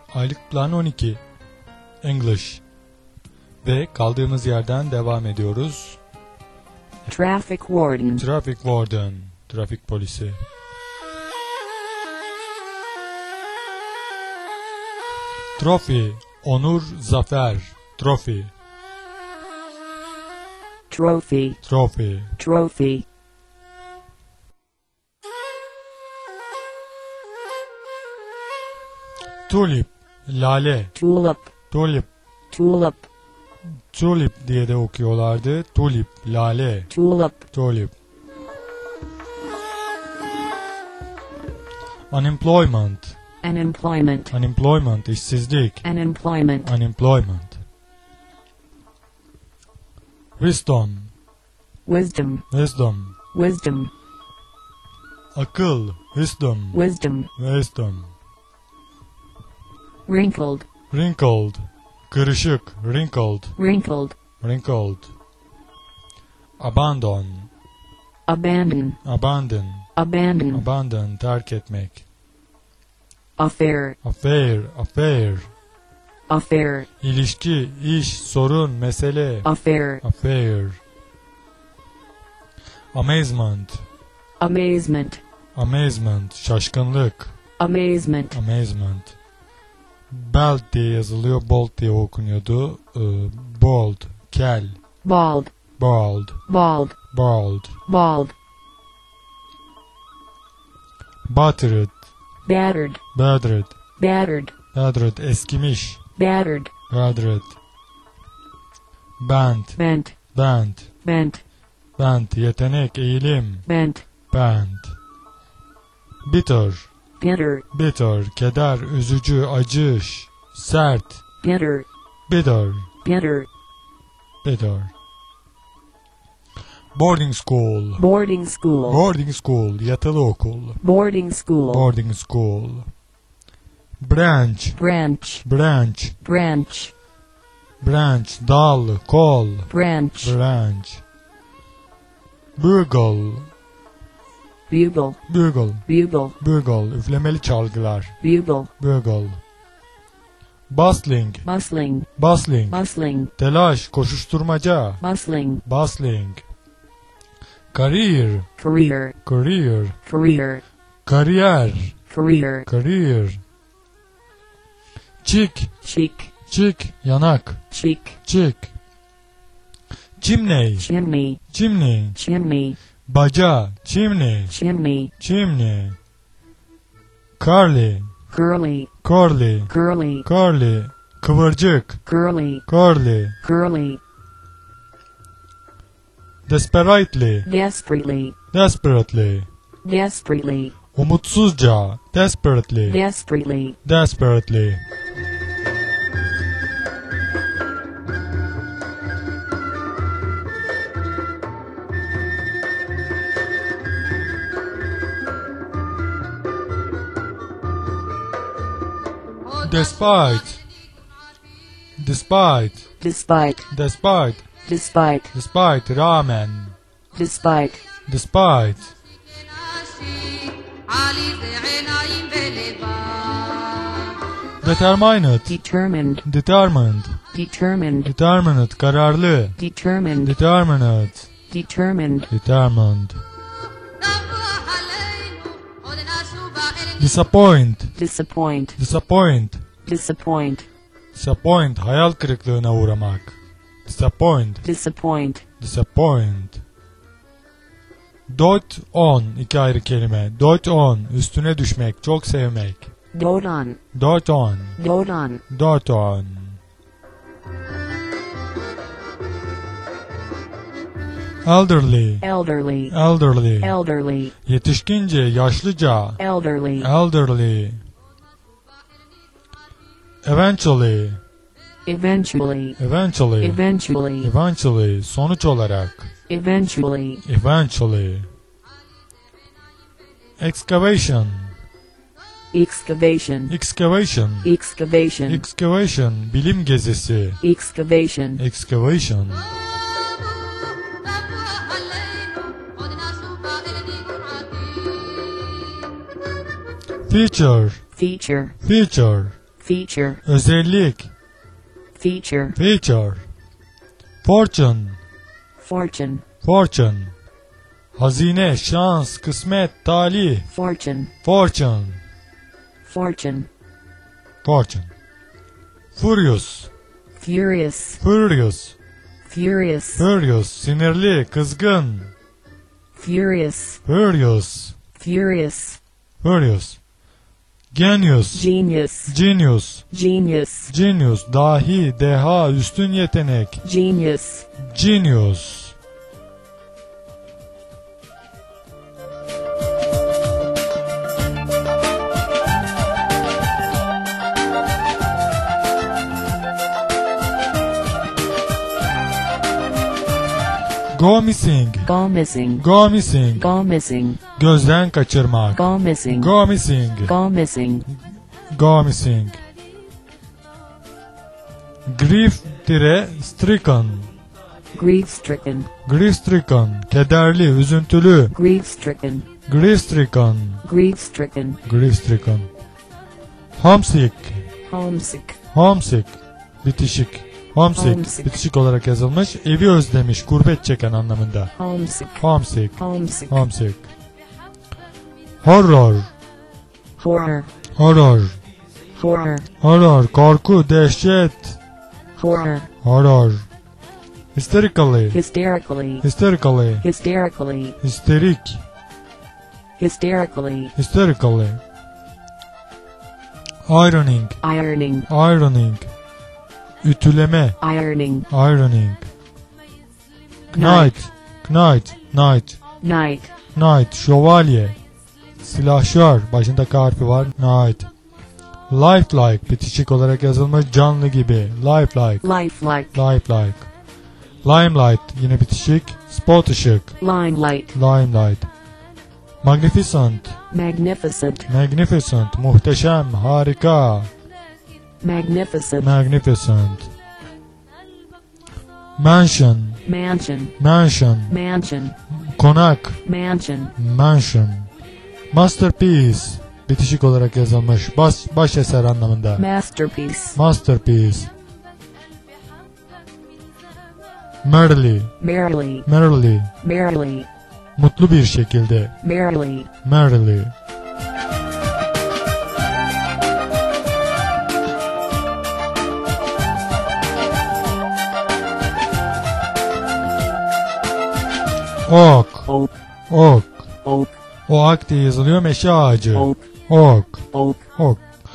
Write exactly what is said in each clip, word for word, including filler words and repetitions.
Aylık plan on iki. English. Ve kaldığımız yerden devam ediyoruz. Traffic warden. Traffic warden. Trafik polisi. Trophy. Onur, zafer. Trophy. Trophy. Trophy. Trophy. Tulip. Lale. Tulip. Tulip. Tulip. Tulip diye de okuyorlardı. Tulip. Lale. Tulip. Tulip. Unemployment. Unemployment. Unemployment. İşsizlik. Unemployment. Unemployment. Wisdom. Wisdom. Wisdom. Wisdom. Akıl. Wisdom. Wisdom. Wisdom. Wrinkled. Wrinkled. Kırışık. Wrinkled. Wrinkled. Wrinkled. Abandon. Abandon. Abandon. Abandon. Abandon. Terk etmek. Affair. Affair. Affair. Affair. İlişki, iş, sorun, mesele. Affair. Affair. Amazement. Amazement. Amazement. Şaşkınlık. Amazement. Amazement. Belt diye yazılıyor, bold diye okunuyordu. Ee, bold. Kel. Bald. Bald. Bald. Bald. Bald. Battered. Battered. Battered. Battered. Battered. Eskimiş. Battered. Battered. Bent. Bent. Bent. Bent. Bent. Yetenek, eğilim. Bent. Bent. Bitter. Bitter. Bitter. Keder, üzücü, acı, sert. Bitter. Bitter. Bitter. Bitter. Boarding school. Boarding school. Boarding school. Yatılı okul. Boarding school. Boarding school. Branch. Branch. Branch. Branch. Branch. Dal, kol. Branch. Branch. Bugle. Bugle. Bugle. Bugle. Bugle. Üflemeli çalgılar. Bugle. Bugle. Bustling. Bustling. Bustling. Bustling. Telaş, koşuşturmaca. Bustling. Bustling. Career. Career. Career. Career. Kariyer. Career. Career. Cheek. Cheek. Cheek. Yanak. Cheek. Cheek. Chimney. Chimney. Chimney. Chimney. Baca. Chimney. Chimney. Chimney. Curly. Curly. Curly. Curly. Curly. Kıvırcık. Curly. Curly. Curly. Desperately. Desperately. Desperately. Desperately. Umutsuzca. Desperately. Desperately. Desperately. Despite. Despite. Despite. Despite. Despite. Despite. Rağmen. Despite. Despite. Determined. Determined. Determined. Determined. Determined. Kararlı. Determined. Determined. Determined. Determined. Disappoint. Disappoint. Disappoint. Disappoint. Disappoint. Hayal kırıklığına uğramak. Disappoint. Disappoint. Disappoint. Dot on. İki ayrı kelime. Dot on. Üstüne düşmek. Çok sevmek. Dote on. Dot on. Dote on. Dot on. Elderly. Elderly. Elderly. Elderly. Yetişkince, yaşlıca. Elderly. Elderly. Eventually. Eventually. Eventually. Eventually. Eventually. Sonuç olarak. Eventually. Eventually. Excavation. Excavation. Excavation. Excavation. Excavation. Bilim gezisi. Excavation. Excavation. Feature. Feature. Feature. feature, özellik, feature, feature, fortune, fortune, fortune, hazine, şans, kısmet, talih, fortune, fortune, fortune, fortune, furious, furious, furious, furious, furious, sinirli, kızgın, furious, furious, furious, furious, genius, genius, genius, genius, genius, dahi, deha, üstün yetenek, genius, genius. Go missing, go missing, go missing, go missing, gözden kaçırmak, go missing, go missing, go missing, go missing. Grief dire stricken, grief stricken, grief stricken, kederli, üzüntülü, grief stricken, grief stricken, grief stricken, grief stricken. Homesick, homesick, homesick, bitişik, homesick, Homesick. bitişik olarak yazılmış, evi özlemiş, gurbet çeken anlamında. homesick, Homesick, homesick, homesick. Horror, horror, horror, horror, horror, korku, dehşet, horror, horror. Hysterically, hysterically, hysterically, hysterically, histerik, hysterically, hysterically. Ironing, ironing, ironing, ütüleme, ironing, ironing. Knight. Knight, knight, knight, knight, knight, şövalye, silahşör, başında K harfi var, knight. Lifelike, bitişik olarak yazılmış, canlı gibi, lifelike, lifelike, lifelike. Limelight, yine bitişik, spot ışık, limelight, limelight. Magnificent, magnificent, magnificent, muhteşem, harika, magnificent, magnificent. Mansion, mansion, mansion, mansion, konak, mansion, mansion. Masterpiece, bitişik olarak yazılmış, baş, baş eser anlamında. masterpiece, Masterpiece. Merrily, merrily, merrily, merrily, mutlu bir şekilde, merrily, merrily. Oak, oak, oak, oak, oak diye yazılıyor, meşe ağacı. oak, Oak, oak, oak.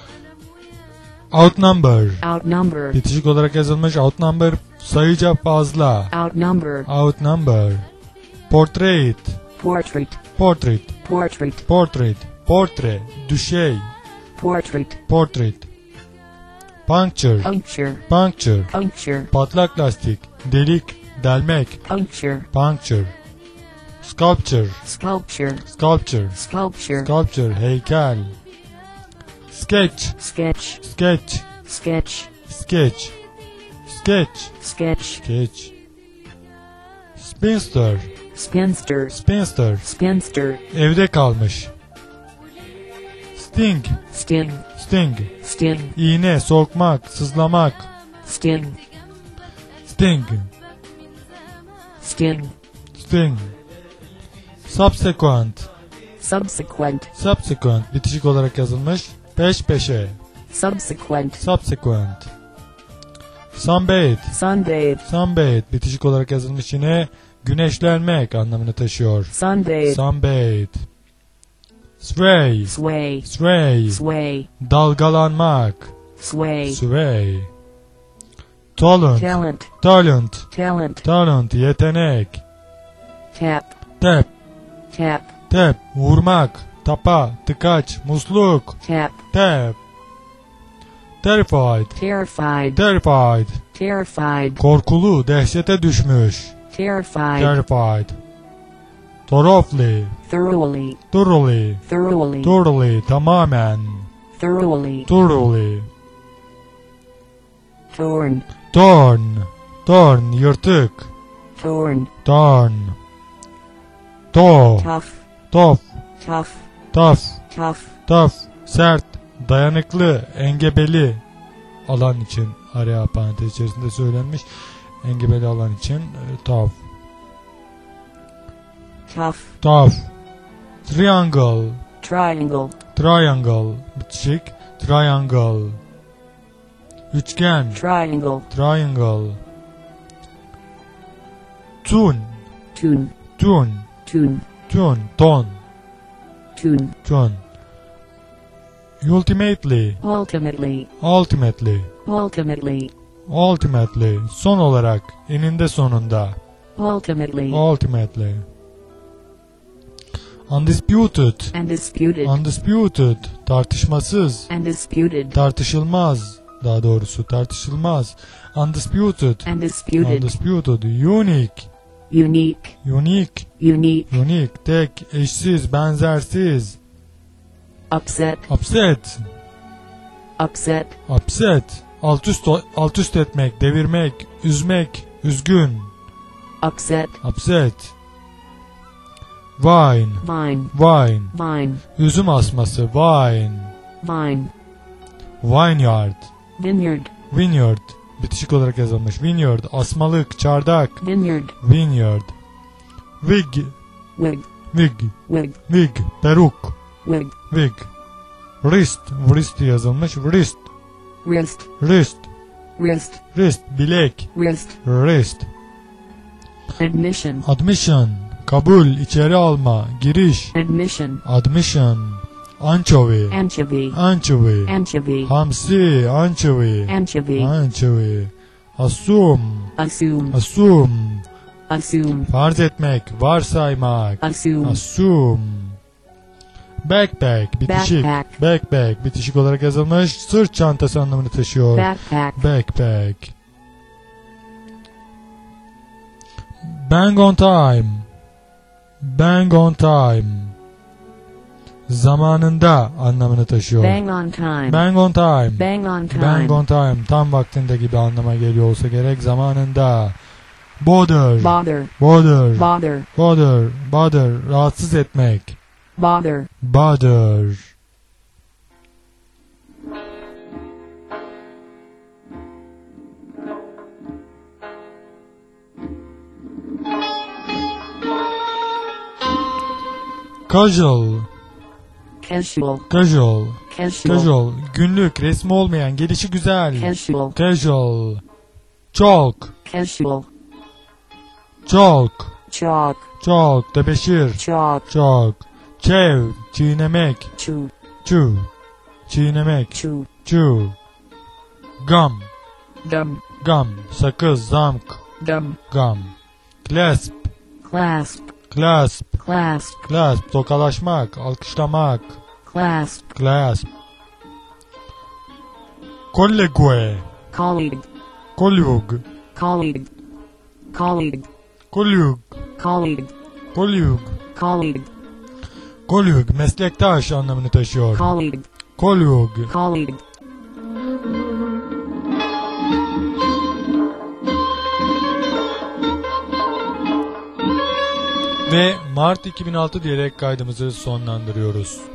Outnumber, outnumber, bitişik olarak yazılmış, outnumber, sayıca fazla. outnumber, Outnumber. Portrait, portrait, portrait, portrait, portrait, portre, düşey, portrait, portrait. Puncture, puncture, puncture, puncture, patlak lastik, delik, delmek, puncture, puncture. Sculpture, sculpture, sculpture, sculpture, sculpture, heykel. Sketch, sketch, sketch, sketch, sketch, sketch, sketch, sketch. Spinster, spinster, spinster, spinster, evde kalmış. Sting, sting, sting, sting, iğne, sokmak, sızlamak. sting, Sting, sting, sting. Subsequent, subsequent, subsequent, bitişik olarak yazılmış, peş peşe. subsequent, Subsequent. Sunbathe, sunbathe, sunbathe, bitişik olarak yazılmış, yine güneşlenmek anlamını taşıyor. sunbathe, Sunbathe. Sway, sway, sway, sway, dalgalanmak. sway, Sway. Talent, talent, talent, talent, talent, yetenek. tap, Tap, tap, tap, vurmak, tapa, tıkaç, musluk. tap, Tap. Terrified, terrified, terrified, terrified, korkulu, dehşete düşmüş. terrified, Terrified. Thoroughly, thoroughly, thoroughly, thoroughly, thoroughly, tamamen. thoroughly, Thoroughly. torn, Torn, torn, yırtık. torn, Torn. To, tough, tough, tough, tough, tough, tough, sert, dayanıklı, engebeli. alan için araya parantez içerisinde söylenmiş. Engebeli alan için e, tough. Tough. Tough. Triangle. Triangle. Triangle. Bitişik. Triangle. Üçgen. Triangle. Triangle. Tune. Tune. Tune. Tune. Tune. Ton. Tune. Tune. Ultimately. Ultimately. Ultimately. Ultimately. Ultimately. Son olarak. Eninde sonunda. Ultimately. Ultimately. Undisputed. Undisputed. Undisputed. Tartışmasız. Undisputed. Tartışılmaz. Daha doğrusu tartışılmaz. Undisputed. Undisputed. Undisputed. Unique. Unique. Unique. Unique. Unique. Tek, eşsiz, benzersiz. Upset. Upset. Upset. Upset. Alt üst, alt üst etmek, devirmek, üzmek, üzgün. Upset. Upset. Vine. Vine. Vine. Vine. Üzüm asması. Vine. Vine. Vineyard. Vineyard. Vineyard. Bitişik olarak yazılmış. Vineyard. Asmalık, çardak. Vineyard. Vineyard. Wig. Wig. Wig. Wig. Wig. Peruk. Wig. Wig. Wrist. Wrist yazılmış. Wrist. Wrist. Wrist. Wrist. Wrist. Bilek. Wrist. Wrist. Admission. Admission. Kabul, içeri alma, giriş. Admission. Admission. Anchovy. Anchovy. Anchovy. Anchovy. Hamsi, anchovy. Anchovy. Anchovy. Assume. Assume. Assume. Assume. Farz etmek, varsaymak. Assume. Assume. Backpack, bitişik. Backpack. Backpack, bitişik olarak yazılmış. Sırt çantası anlamını taşıyor. Backpack. Backpack. Bang on time. Bang on time. Zamanında anlamını taşıyor. Bang on time. Bang on time. Bang on time. Bang on time. Tam vaktinde gibi anlama geliyor olsa gerek. Zamanında. Bother. Bother. Bother. Bother. Bother. Bother. Rahatsız etmek. Bother. Bother. Casual. Casual. Casual. Casual. Casual. Günlük, resmi olmayan, gelişi güzel. Casual. Casual. Chalk. Casual. Chalk. Chalk. Chalk. Tebeşir. Chalk. Chalk. Chew. Çiğnemek. Chew. Chew. Çiğnemek. Chew. Chew. Gum. Gum. Gum. Sakız. Zamk. Gum. Gum. Clasp. Clasp. Clasp. Clasp. Clasp. Tokalaşmak. Alkışlamak. Clasp. Clasp. Collegue. Colleague. Colleague. Colleague. Colleague. Colleague. Colleague. Colleague. Colleague. Colleague. Meslektaş anlamını taşıyor. Colleague. Colleague. Colleague. Ve Mart iki bin altı diyerek kaydımızı sonlandırıyoruz.